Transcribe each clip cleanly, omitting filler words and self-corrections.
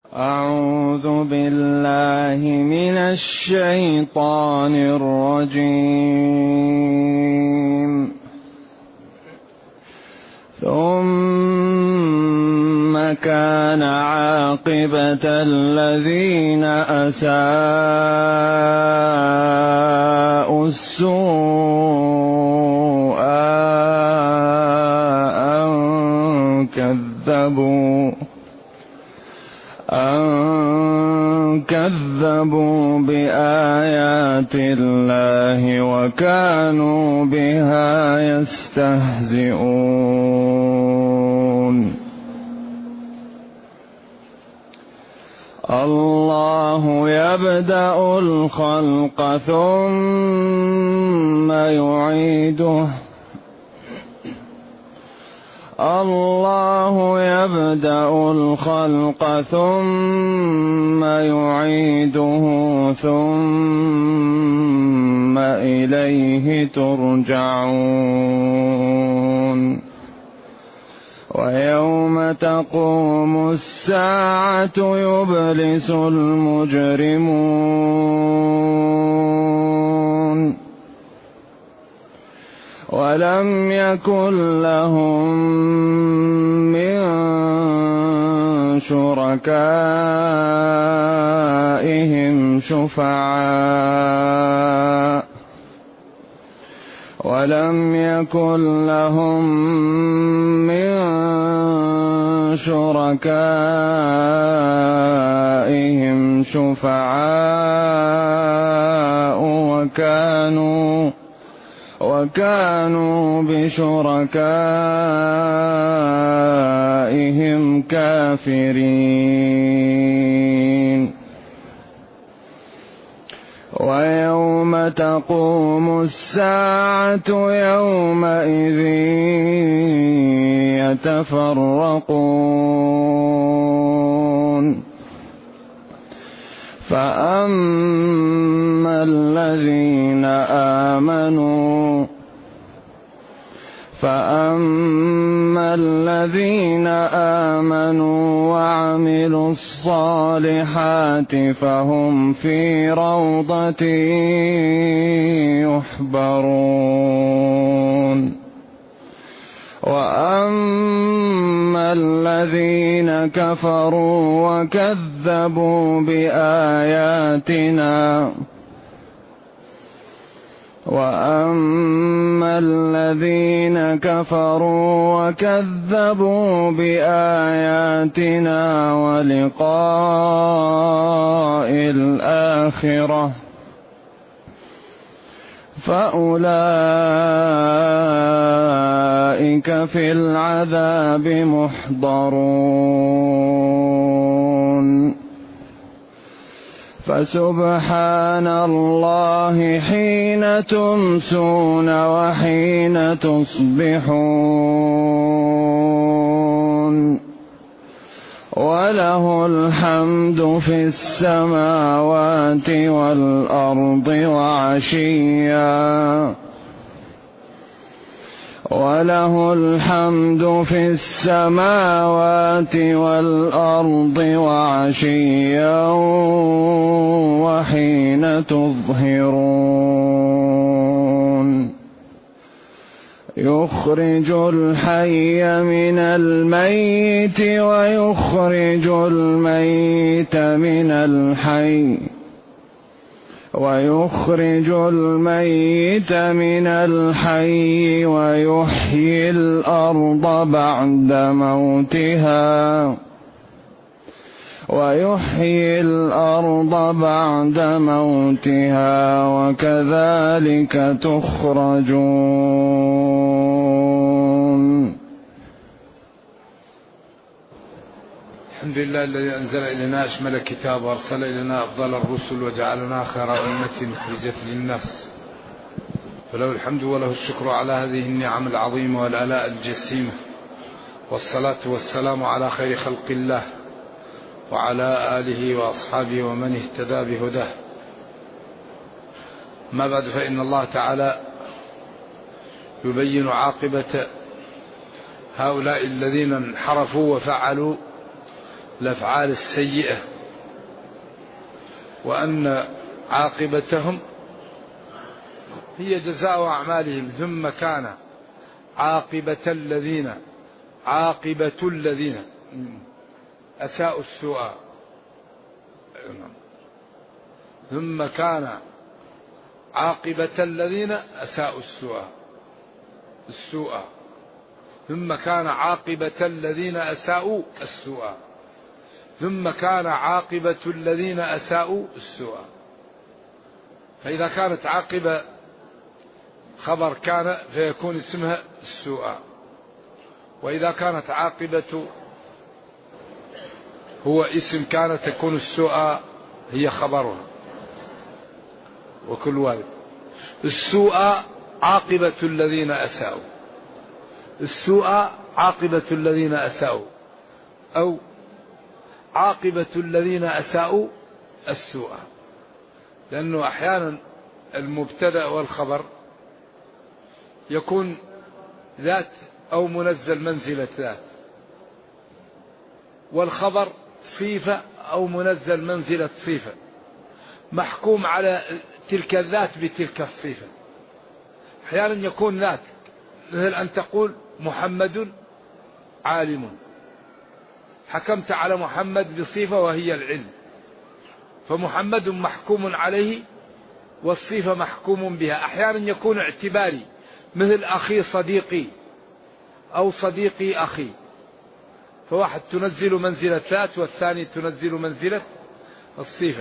أعوذ بالله من الشيطان الرجيم. ثم كان عاقبة الذين أساءوا السوء أن كذبوا بآيات الله وكانوا بها يستهزئون. الله يبدأ الخلق ثم يعيده ثم إليه ترجعون. ويوم تقوم الساعة يبلس المجرمون ولم يكن لهم من شركائهم شفعاء وكانوا بشركائهم كافرين. ويوم تقوم الساعة يومئذ يتفرقون فأما الذين آمنوا وعملوا الصالحات فهم في روضة يحبرون. وأما الذين كفروا وكذبوا بآياتنا ولقاء الآخرة فأولئك في العذاب محضرون. فسبحان الله حين تمسون وحين تصبحون وله الحمد في السماوات والأرض وعشيا وحين تظهرون. يخرج الحي من الميت ويخرج الميت من الحي ويحيي الأرض بعد موتها وكذلك تخرجون. الحمد لله الذي أنزل إلينا أشمل الكتاب وأرسل إلينا أفضل الرسل وجعلنا خير أمة أخرجت للناس، فله الحمد وله الشكر على هذه النعم العظيمة والآلاء الجسيمة، والصلاة والسلام على خير خلق الله وعلى آله وأصحابه ومن اهتدى بهداه. ما بعد، فإن الله تعالى يبين عاقبة هؤلاء الذين انحرفوا وفعلوا الأفعال السيئة، وأن عاقبتهم هي جزاء أعمالهم. ثم كان عاقبة الذين أساءوا السوء. ثم كان عاقبة الذين أساءوا السوء. ثم كان عاقبة الذين أساءوا السوء. ثم كان عاقبة الذين أساءوا السوء. فإذا كانت عاقبة خبر كان فيكون اسمها السوء، وإذا كانت عاقبة هو اسم كان تكون السوء هي خبرها. وكل والد السوء عاقبة الذين أساءوا، السوء عاقبة الذين أساءوا، أو عاقبة الذين أساءوا السوء، لأنه أحيانا المبتدأ والخبر يكون ذات أو منزل منزلة ذات، والخبر صفة أو منزل منزلة صفة، محكوم على تلك الذات بتلك الصفة. أحيانا يكون ذات، مثل أن تقول محمد عالم، حكمت على محمد بصفة وهي العلم، فمحمد محكوم عليه والصفة محكوم بها. أحيانا يكون اعتباري، مثل أخي صديقي أو صديقي أخي، فواحد تنزل منزلة ذات والثاني تنزل منزلة الصفة.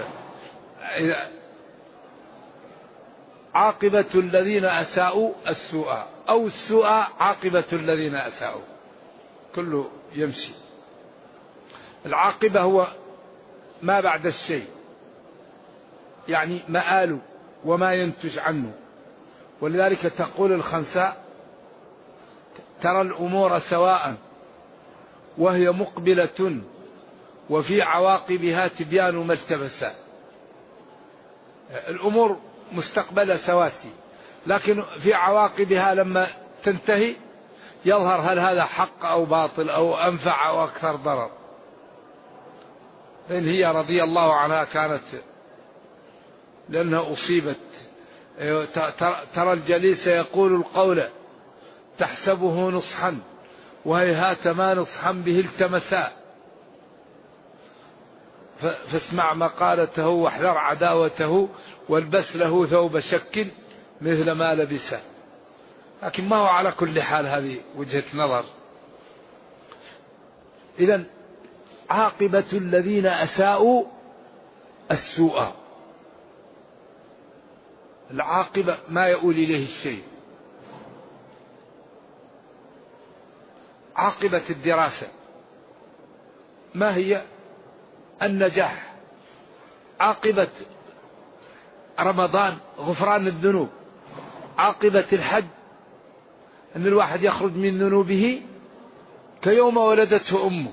عاقبة الذين أساءوا السوء، أو السوء عاقبة الذين أساءوا، كله يمشي. العاقبة هو ما بعد الشيء، يعني مآله وما ينتج عنه. ولذلك تقول الخنساء: ترى الأمور سواء وهي مقبلة وفي عواقبها تبيان ما التبسا. الأمور مستقبلة سواسي، لكن في عواقبها لما تنتهي يظهر هل هذا حق أو باطل أو أنفع أو أكثر ضرر. لأن هي رضي الله عنها كانت، لأنها أصيبت، ترى الجليس يقول القول تحسبه نصحا وهيهات ما نصحا به التمسا، فاسمع مقالته واحذر عداوته والبس له ثوب شك مثل ما لبسه. لكن ما هو على كل حال هذه وجهة نظر. إذن عاقبة الذين أساءوا السوء، العاقبة ما يؤول إليه الشيء. عاقبة الدراسة ما هي؟ النجاح. عاقبة رمضان غفران الذنوب. عاقبة الحج أن الواحد يخرج من ذنوبه كيوم ولدته أمه.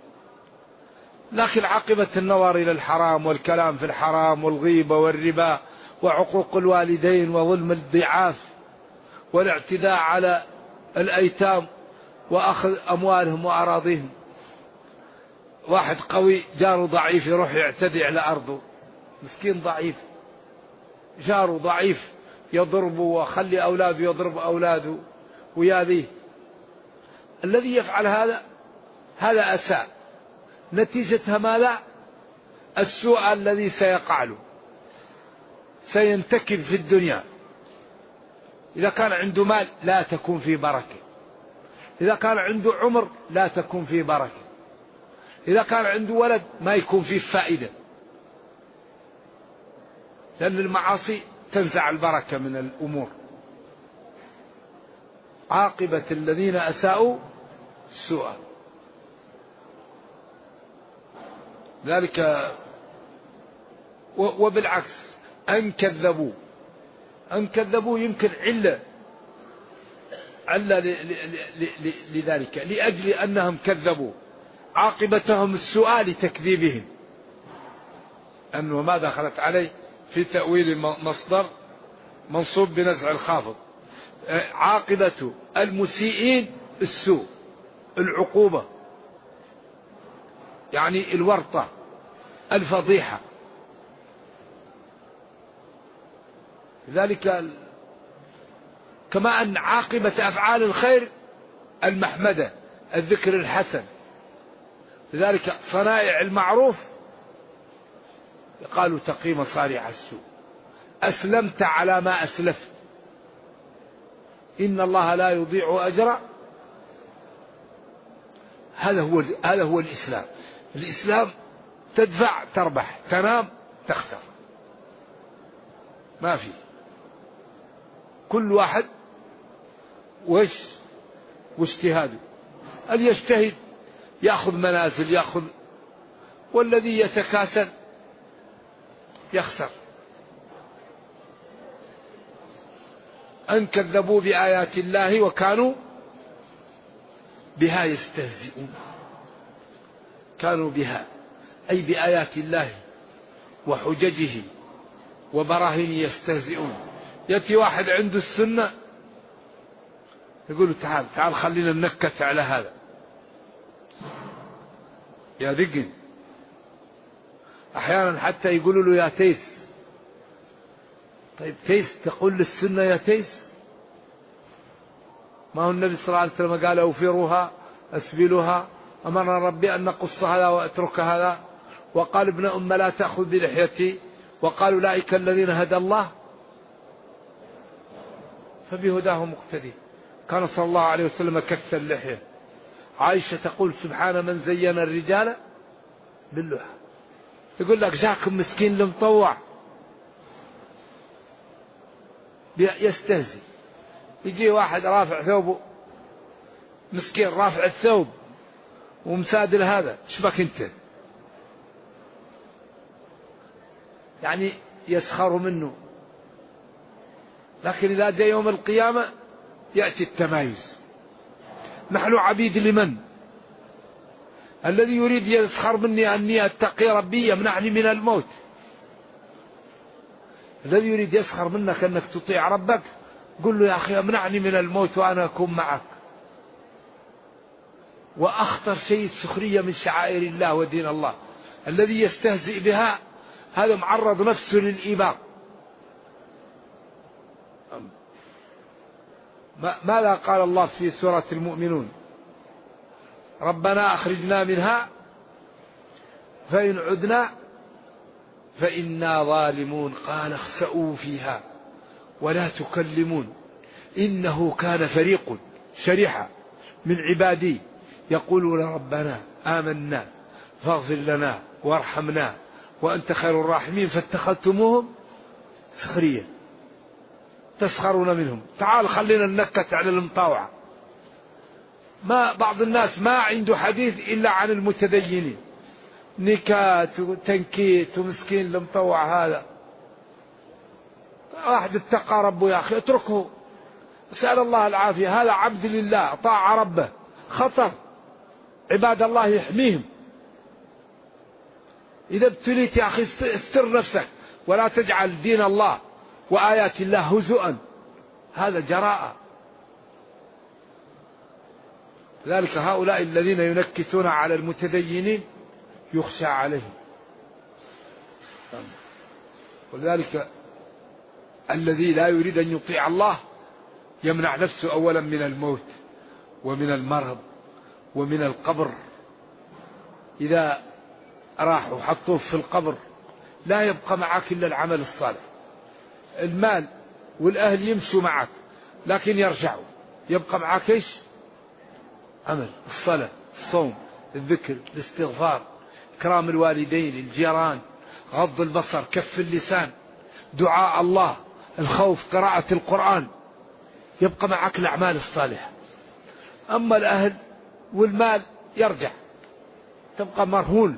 لكن عاقبة النظر إلى الحرام والكلام في الحرام والغيبة والربا وعقوق الوالدين وظلم الضعاف والاعتداء على الأيتام وأخذ أموالهم وأراضيهم. واحد قوي جاره ضعيف يروح يعتدي على أرضه، مسكين ضعيف، جاره ضعيف يضربه وخلي أولاده يضرب أولاده وياذيه. الذي يفعل هذا أساء. نتيجتها ماذا؟ السوء الذي سيقع له، سينتكب في الدنيا. إذا كان عنده مال لا تكون فيه بركة، إذا كان عنده عمر لا تكون فيه بركة، إذا كان عنده ولد ما يكون فيه فائدة، لأن المعاصي تنزع البركة من الأمور. عاقبة الذين أساءوا السوء. ذلك وبالعكس أن كذبوا يمكن علة لذلك، لأجل أنهم كذبوا. عاقبتهم السوء لتكذيبهم، أنه ما دخلت عليه في تأويل المصدر منصوب بنزع الخافض. عاقبة المسيئين السوء، العقوبة. يعني الورطة، الفضيحة. لذلك كما أن عاقبة أفعال الخير المحمدة، الذكر الحسن. لذلك صنائع المعروف قالوا تقي مصارع السوء، أسلمت على ما أسلفت، إن الله لا يضيع أجر. هذا هو الإسلام. الإسلام تدفع تربح، تنام تخسر، ما في. كل واحد واجتهاده. اللي يجتهد يأخذ منازل، يأخذ، والذي يتكاسل يخسر. أن كذبوا بآيات الله وكانوا بها يستهزئون. كانوا بها أي بآيات الله وحججه وبراهينه يستهزئون. يأتي واحد عنده السنة يقول له تعال خلينا ننكت على هذا يا ذقن. أحيانا حتى يقولوا له يا تيس. طيب تيس تقول للسنة يا تيس؟ ما هو النبي صلى الله عليه وسلم قال أوفروها أسبلوها، أمرنا ربي أن نقص هذا وأترك هذا، وقال ابن أم لا تأخذ بلحيتي، وقال أولئك الذين هدى الله فبهداه مقتدي. كان صلى الله عليه وسلم كث اللحية. عائشة تقول سبحان من زين الرجال باللحى. يقول لك جاكم مسكين المطوع يستهزئ. يجي واحد رافع ثوبه، مسكين رافع الثوب ومسادل هذا، شبك انت؟ يعني يسخر منه. لكن إذا جاء يوم القيامة يأتي التمايز. نحن عبيد لمن؟ الذي يريد يسخر مني أني أتقي ربي يمنعني من الموت. الذي يريد يسخر منك أنك تطيع ربك قل له يا أخي امنعني من الموت وأنا أكون معك. وأخطر شيء السخرية من شعائر الله ودين الله. الذي يستهزئ بها هذا معرض نفسه للإيباق. ماذا قال الله في سورة المؤمنون؟ ربنا أخرجنا منها فإن عدنا فإنا ظالمون قال اخسئوا فيها ولا تكلمون إنه كان فريق شريحة من عبادي يقولون ربنا آمنا فاغفر لنا وارحمنا وأنت خير الراحمين فاتخذتموهم سخريا تسخرون منهم. تعال خلينا ننكت على المطاوعة. ما بعض الناس ما عنده حديث إلا عن المتدينين، نكات وتنكيت ومسكين المطوع. هذا واحد اتقى ربه يا أخي اتركه، سأل الله العافية. هذا عبد لله طاع ربه، خطر عباد الله يحميهم. إذا ابتليت يا أخي استر نفسك ولا تجعل دين الله وآيات الله هزؤا. هذا جراءة. ذلك هؤلاء الذين ينكتون على المتدينين يخشى عليهم. ولذلك الذي لا يريد أن يطيع الله يمنع نفسه أولا من الموت ومن المرض ومن القبر. إذا راحوا حطوه في القبر لا يبقى معك إلا العمل الصالح. المال والأهل يمشوا معك لكن يرجعوا، يبقى معك إيش؟ عمل الصلاة، الصوم، الذكر، الاستغفار، إكرام الوالدين، الجيران، غض البصر، كف اللسان، دعاء الله، الخوف، قراءة القرآن. يبقى معك الأعمال الصالحة. أما الأهل والمال يرجع، تبقى مرهون.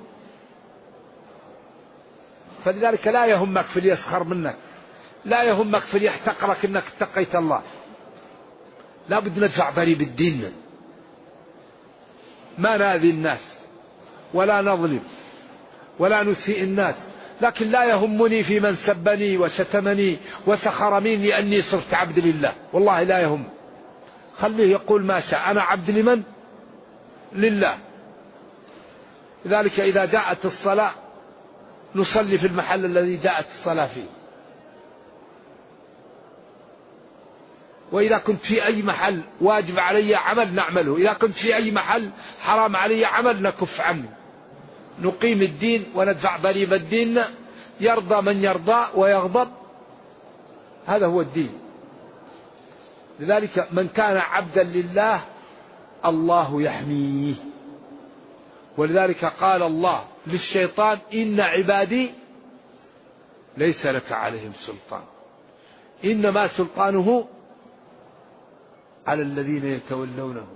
فلذلك لا يهمك في اللي يسخر منك، لا يهمك في اللي يحتقرك انك اتقيت الله. لا بد ندفع ضريبة الدين، ما ناذي الناس ولا نظلم ولا نسيء الناس. لكن لا يهمني في من سبني وشتمني وسخر مني لأني صرت عبد لله. والله لا يهم، خليه يقول ما شاء. أنا عبد لمن؟ لله. لذلك إذا جاءت الصلاة نصلي في المحل الذي جاءت الصلاة فيه، وإذا كنت في أي محل واجب علي عمل نعمله، إذا كنت في أي محل حرام علي عمل نكف عنه، نقيم الدين وندفع ضريبة الدين، يرضى من يرضى ويغضب، هذا هو الدين. لذلك من كان عبدا لله الله يحميه، ولذلك قال الله للشيطان إن عبادي ليس لك عليهم سلطان، إنما سلطانه على الذين يتولونه.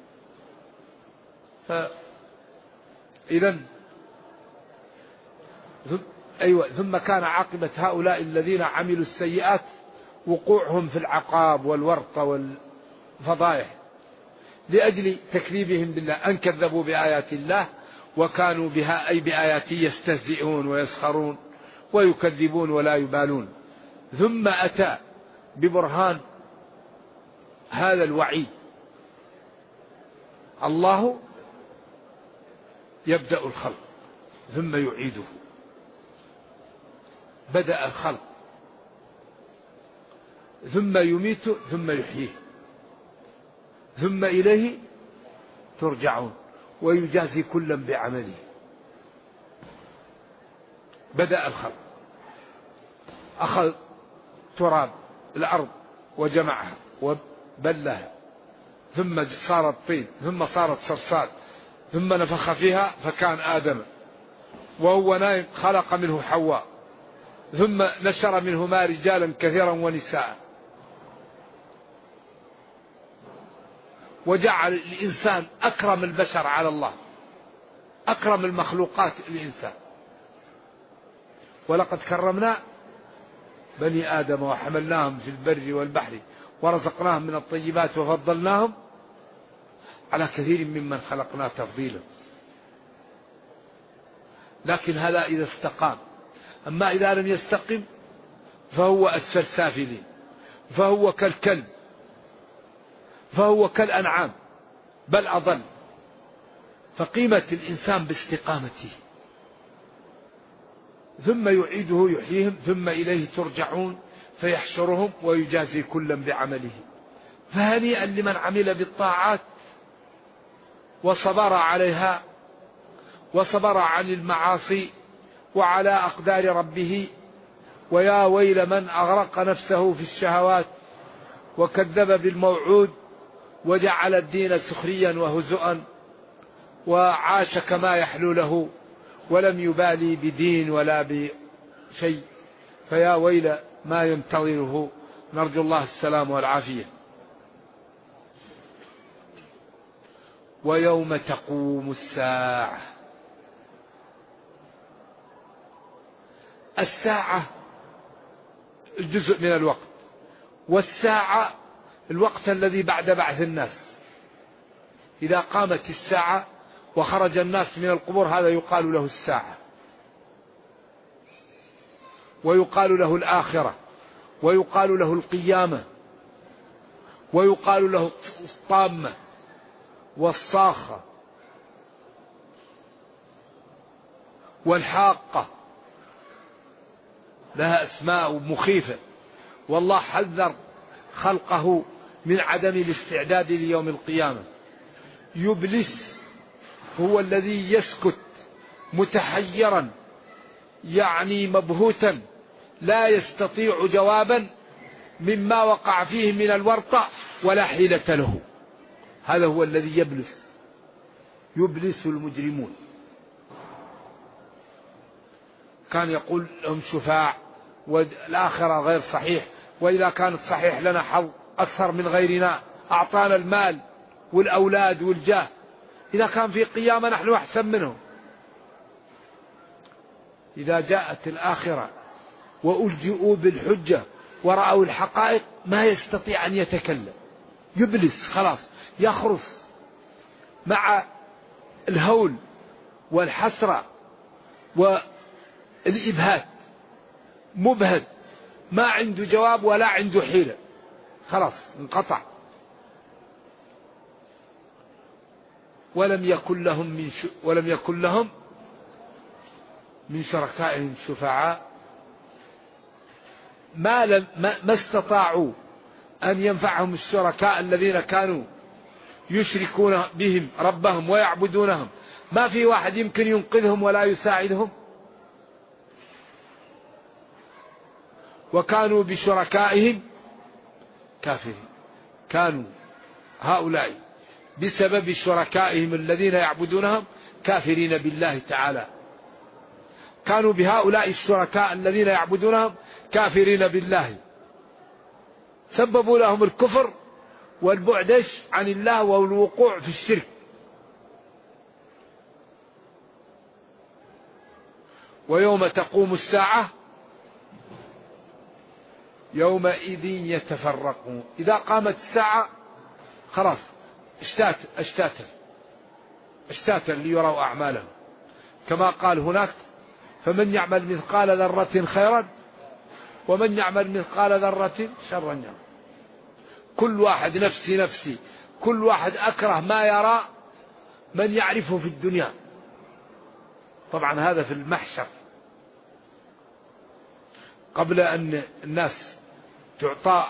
إذن ثم كان عاقبة هؤلاء الذين عملوا السيئات وقوعهم في العقاب والورطة والفضائح لأجل تكذيبهم بالله، أن كذبوا بآيات الله وكانوا بها أي بآياته يستهزئون ويسخرون ويكذبون ولا يبالون. ثم أتى ببرهان هذا الوعيد. الله يبدأ الخلق ثم يعيده، بدأ الخلق ثم يميته ثم يحييه ثم إليه ترجعون ويجازي كلا بعمله. بدأ الخلق، أخذ تراب الأرض وجمعها وبلها، ثم صارت طين، ثم صارت صرصاد، ثم نفخ فيها فكان آدم، وهو نائم خلق منه حواء، ثم نشر منهما رجالا كثيرا ونساء، وجعل الإنسان أكرم البشر على الله، أكرم المخلوقات الإنسان. ولقد كرمنا بني آدم وحملناهم في البر والبحر ورزقناهم من الطيبات وفضلناهم على كثير ممن خلقنا تفضيلا. لكن هذا إذا استقام، أما إذا لم يستقم فهو أسفل سافلين، فهو كالكلب، فهو كالأنعام بل أضل. فقيمة الإنسان باستقامته. ثم يعيده يحييهم ثم إليه ترجعون فيحشرهم ويجازي كلا بعمله. فهنيئا لمن عمل بالطاعات وصبر عليها وصبر عن المعاصي وعلى أقدار ربه، ويا ويل من أغرق نفسه في الشهوات وكذب بالموعود وجعل الدين سخريا وهزؤا وعاش كما يحلو له ولم يبالي بدين ولا بشيء، فيا ويل ما ينتظره. نرجو الله السلام والعافية. ويوم تقوم الساعة، الساعة الجزء من الوقت، والساعة الوقت الذي بعد بعث الناس. إذا قامت الساعة وخرج الناس من القبور هذا يقال له الساعة، ويقال له الآخرة، ويقال له القيامة، ويقال له الطامة والصاخة والحاقة، لها أسماء مخيفة. والله حذر خلقه من عدم الاستعداد ليوم القيامة. يبلس هو الذي يسكت متحيرا، يعني مبهوتا، لا يستطيع جوابا مما وقع فيه من الورطة ولا حيلة له. هذا هو الذي يبلس، يبلس المجرمون. كان يقول لهم شفاع، والآخرة غير صحيح، وإذا كانت صحيح لنا حظ أكثر من غيرنا، أعطانا المال والأولاد والجاه، إذا كان في قيامة نحن أحسن منهم. إذا جاءت الآخرة وألجئوا بالحجة ورأوا الحقائق ما يستطيع أن يتكلم، يبلس خلاص، يخرس مع الهول والحسرة والإبهات، مبهد، ما عنده جواب ولا عنده حيلة، خلاص انقطع. ولم يكن لهم من شركائهم شفعاء ما استطاعوا أن ينفعهم الشركاء الذين كانوا يشركون بهم ربهم ويعبدونهم. ما في واحد يمكن ينقذهم ولا يساعدهم، وكانوا بشركائهم كافرين. كانوا هؤلاء بسبب شركائهم الذين يعبدونهم كافرين بالله تعالى. كانوا بهؤلاء الشركاء الذين يعبدونهم كافرين بالله، سببوا لهم الكفر والبعد عن الله والوقوع في الشرك. ويوم تقوم الساعة يومئذ يتفرقون. إذا قامت الساعة خلاص اشتاتا ليروا أعمالهم، كما قال هناك: فمن يعمل مثقال ذرة خيرا ومن يعمل مثقال ذرة شرا يره. كل واحد نفسي، كل واحد أكره ما يرى من يعرفه في الدنيا. طبعا هذا في المحشر قبل أن الناس تعطى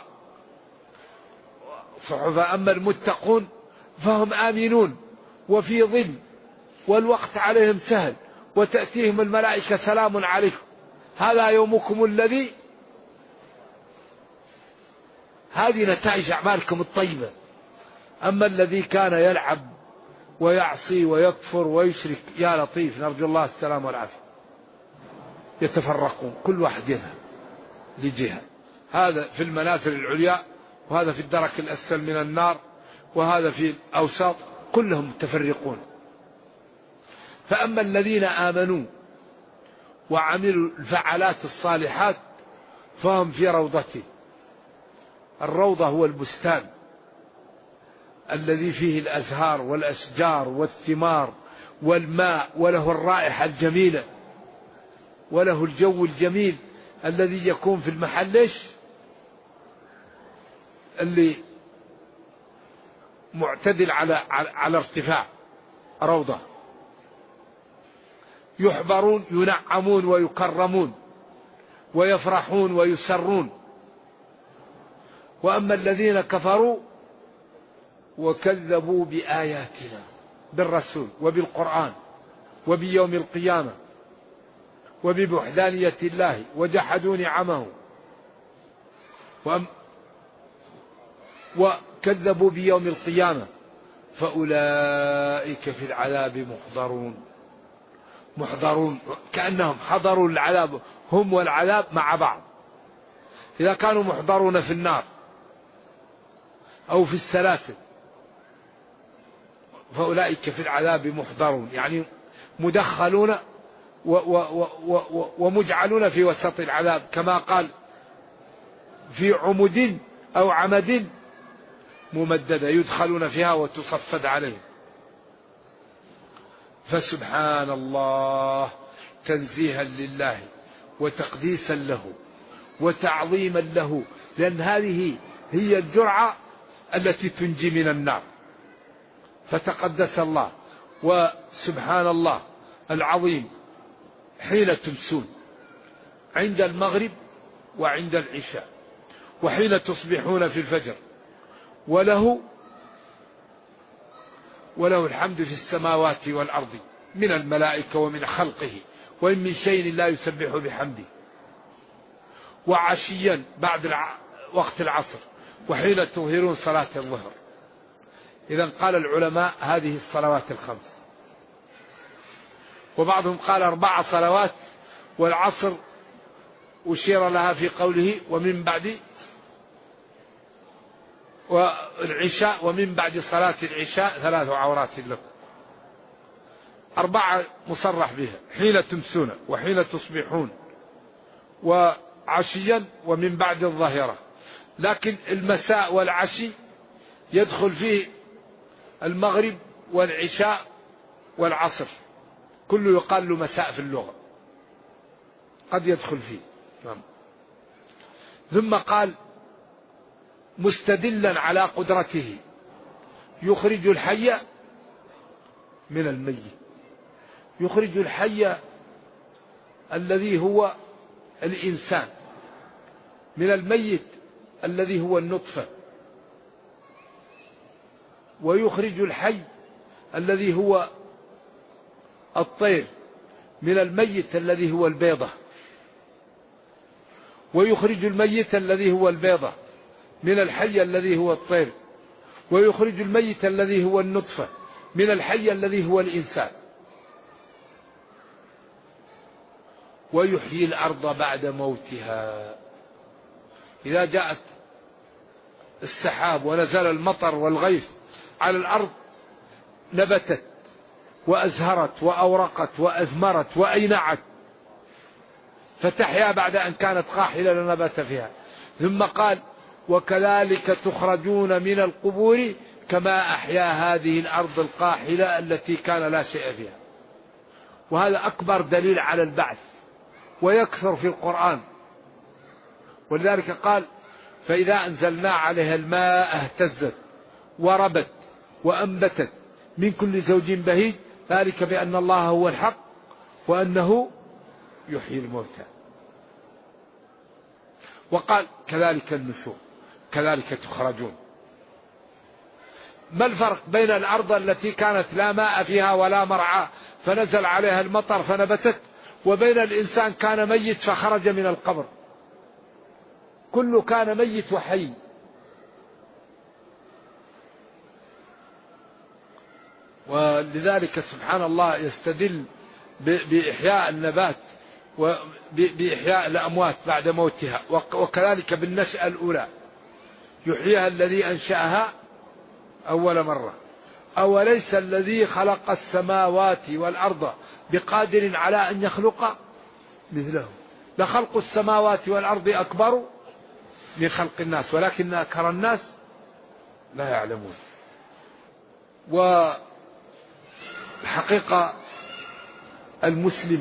صحف. أما المتقون فهم آمنون وفي ظل والوقت عليهم سهل، وتأتيهم الملائكة: سلام عليكم هذا يومكم الذي. هذه نتائج أعمالكم الطيبة. أما الذي كان يلعب ويعصي ويكفر ويشرك، يا لطيف، نرجو الله السلام والعافية. يتفرقون، كل واحد يذهب لجهة. هذا في المنازل العليا، وهذا في الدرك الأسفل من النار، وهذا في الأوساط، كلهم متفرقون. فأما الذين آمنوا وعملوا الفعالات الصالحات فهم في روضته. الروضة هو البستان الذي فيه الأزهار والأشجار والثمار والماء، وله الرائحة الجميلة، وله الجو الجميل الذي يكون في المحل اللي معتدل على ارتفاع. روضة يحبرون، ينعمون ويكرمون ويفرحون ويسرون. وأما الذين كفروا وكذبوا بآياتنا، بالرسول وبالقرآن وبيوم القيامة وبوحدانية الله، وجحدوا نعمه وكذبوا بيوم القيامة، فأولئك في العذاب محضرون، كأنهم حضروا العذاب، هم والعذاب مع بعض. إذا كانوا محضرون في النار أو في السلاسل، فأولئك في العذاب محضرون، يعني مدخلون ومجعلون في وسط العذاب، كما قال: في عمد أو عمد ممددة يدخلون فيها وتصفد عليهم. فسبحان الله، تنزيها لله وتقديسا له وتعظيما له، لأن هذه هي الجرعة التي تنجي من النار. فتقدس الله، وسبحان الله العظيم حين تمسون، عند المغرب وعند العشاء، وحين تصبحون في الفجر. وله الحمد في السماوات والأرض من الملائكة ومن خلقه، وإن من شيء لا يسبح بحمده. وعشيا بعد وقت العصر، وحين تظهرون صلاة الظهر. إذن قال العلماء هذه الصلوات الخمس، وبعضهم قال 4 صلوات، والعصر أشير لها في قوله ومن بعد، والعشاء ومن بعد صلاة العشاء 3 عورات لكم. 4 مصرح بها: حين تمسون وحين تصبحون وعشيا ومن بعد الظهيرة. لكن المساء والعشي يدخل فيه المغرب والعشاء والعصر، كله يقال له مساء في اللغة، قد يدخل فيه. ثم قال: مستدلا على قدرته يخرج الحي من الميت. يخرج الحي الذي هو الإنسان، من الميت الذي هو النطفة، ويخرج الحي الذي هو الطير من الميت الذي هو البيضة، ويخرج الميت الذي هو البيضة من الحي الذي هو الطير، ويخرج الميت الذي هو النطفة من الحي الذي هو الإنسان، ويحيي الأرض بعد موتها. إذا جاءت السحاب ونزل المطر والغيث على الأرض نبتت وأزهرت وأورقت وأثمرت وأينعت، فتحيا بعد أن كانت قاحلة لا نبات فيها. ثم قال: وكذلك تخرجون من القبور كما أحيا هذه الأرض القاحلة التي كان لا شيء فيها. وهذا أكبر دليل على البعث، ويكثر في القرآن. ولذلك قال: فإذا أنزلنا عليها الماء اهتزت وربت وأنبتت من كل زوج بهيج، ذلك بأن الله هو الحق وأنه يحيي الموتى. وقال: كذلك النشور كذلك تخرجون. ما الفرق بين الأرض التي كانت لا ماء فيها ولا مرعى فنزل عليها المطر فنبتت، وبين الإنسان كان ميت فخرج من القبر؟ كله كان ميت وحي. ولذلك سبحان الله يستدل بإحياء النبات وبإحياء الأموات بعد موتها. وكذلك بالنشأة الأولى يحييها الذي أنشأها أول مرة. أوليس الذي خلق السماوات والأرض بقادر على أن يخلق مثله؟ لخلق السماوات والأرض أكبر من خلق الناس ولكن أكثر الناس لا يعلمون. والحقيقة المسلم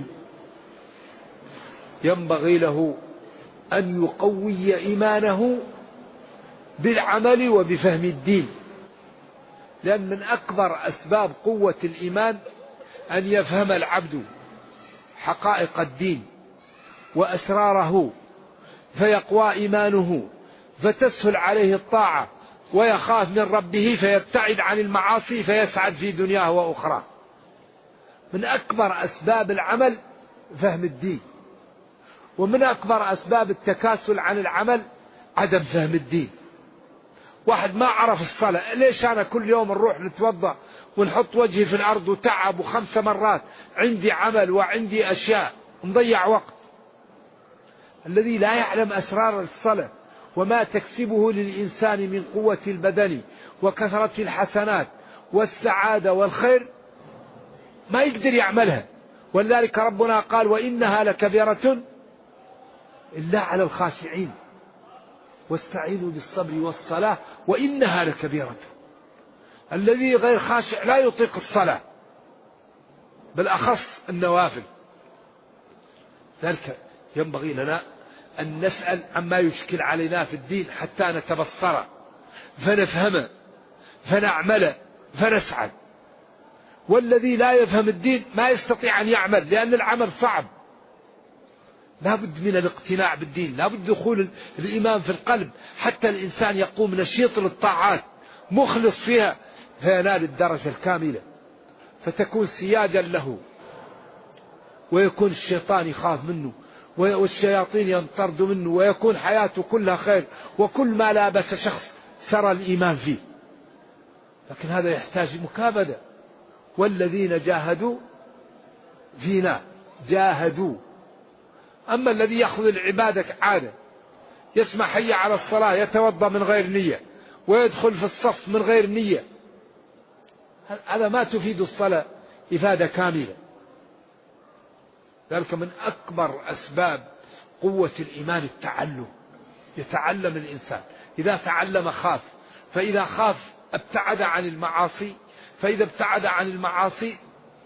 ينبغي له أن يقوي إيمانه بالعمل وبفهم الدين، لأن من أكبر أسباب قوة الإيمان أن يفهم العبد حقائق الدين وأسراره، فيقوى إيمانه فتسهل عليه الطاعة، ويخاف من ربه فيبتعد عن المعاصي فيسعد في دنياه وأخرى. من أكبر أسباب العمل فهم الدين، ومن أكبر أسباب التكاسل عن العمل عدم فهم الدين. واحد ما عرف الصلاة، ليش أنا كل يوم نروح نتوضأ ونحط وجهي في الأرض وتعب 5 مرات، عندي عمل وعندي أشياء، نضيع وقت. الذي لا يعلم أسرار الصلاة وما تكسبه للإنسان من قوة البدن وكثرة الحسنات والسعادة والخير ما يقدر يعملها. ولذلك ربنا قال: وإنها لكبيرة إلا على الخاشعين واستعينوا بالصبر والصلاة وإنها لكبيرة. الذي غير خاشع لا يطيق الصلاة، بالأخص النوافل. ذلك ينبغي لنا أن نسأل عما يشكل علينا في الدين حتى نتبصر فنفهم فنعمل فنسعد. والذي لا يفهم الدين ما يستطيع أن يعمل، لأن العمل صعب. لا بد من الاقتناع بالدين، لا بد دخول الإيمان في القلب حتى الإنسان يقوم نشيط للطاعات مخلص فيها فينال الدرجة الكاملة، فتكون سياجا له، ويكون الشيطان يخاف منه والشياطين ينطرد منه، ويكون حياته كلها خير، وكل ما لابس شخص سرى الإيمان فيه. لكن هذا يحتاج مكابدة. والذين جاهدوا فينا جاهدوا. أما الذي يأخذ العبادة عادة، يسمع حي على الصلاة يتوضأ من غير نية ويدخل في الصف من غير نية، هذا ما تفيد الصلاة إفادة كاملة. ذلك من أكبر أسباب قوة الإيمان التعلم. يتعلم الإنسان، إذا تعلم خاف، فإذا خاف ابتعد عن المعاصي، فإذا ابتعد عن المعاصي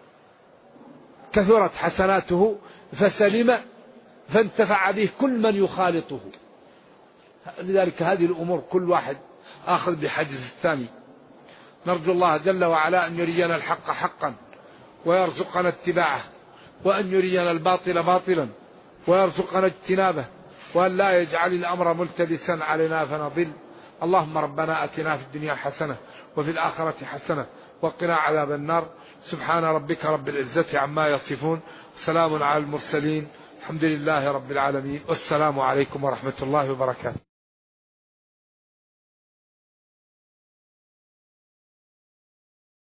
كثرت حسناته فسلم فانتفع به كل من يخالطه. لذلك هذه الأمور كل واحد آخذ بحجز الثاني. نرجو الله جل وعلا أن يرينا الحق حقا ويرزقنا اتباعه، وأن يرينا الباطل باطلا ويرزقنا اجتنابه، وأن لا يجعل الأمر ملتبسا علينا فنضل. اللهم ربنا أتنا في الدنيا حسنة وفي الآخرة حسنة وقنا عذاب النار. سبحان ربك رب العزة عما يصفون، سلام على المرسلين، الحمد لله رب العالمين، والسلام عليكم ورحمة الله وبركاته.